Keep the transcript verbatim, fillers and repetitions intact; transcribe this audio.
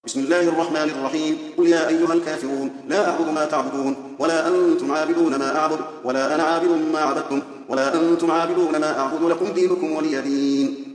بسم الله الرحمن الرحيم قل يا أيها الكافرون لا أعبد ما تعبدون ولا أنتم عابدون ما أعبد ولا أنا عابد ما عبدتم ولا أنتم عابدون ما أعبد لكم دينكم ولي دين.